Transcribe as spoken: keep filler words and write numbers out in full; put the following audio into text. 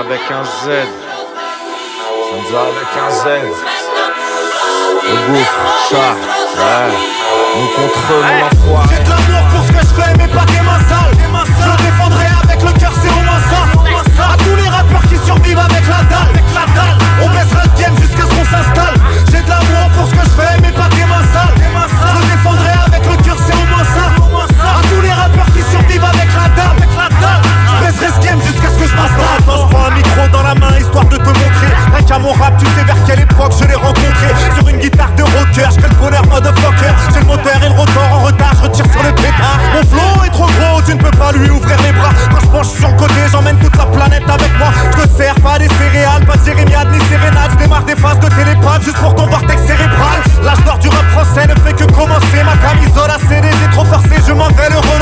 avec un Z. Sanza avec un Z. Le gouffre, chat, ouais. Nous contre eux, mon enfoiré. J'ai de l'amour pour ce que je fais, mais pas des mains sales. Je le défendrai avec le cœur, c'est au moins ça. A tous les rappeurs qui survivent avec la dalle. On baissera le game jusqu'à ce qu'on s'installe. J'ai de l'amour pour ce que je fais, mais pas des mains sales. Je le défendrai avec le cœur, c'est au moins ça. A tous les rappeurs qui survivent avec la dalle. Je baisserai ce game jusqu'à ce que je m'installe. Attends, je prends un micro dans la main histoire de te montrer. Rien qu'à mon rap, tu sais vers quelle époque je l'ai rencontré. Sur une guitare de rocker, je fais le bonheur motherfucker. J'ai le moteur et le rotor en retard, je retire sur le pétard. Mon flow est trop gros, tu ne peux pas lui ouvrir les bras. Quand je penche sur le côté, j'emmène toute la planète avec moi. Je te sers pas des céréales, pas de jérémiade ni sérénade. Je démarre des phases de télépathe juste pour ton vortex cérébral. L'âge d'or du rap français ne fait que commencer. Ma camisole a cédé, j'ai trop forcé, je m'en vais le renard.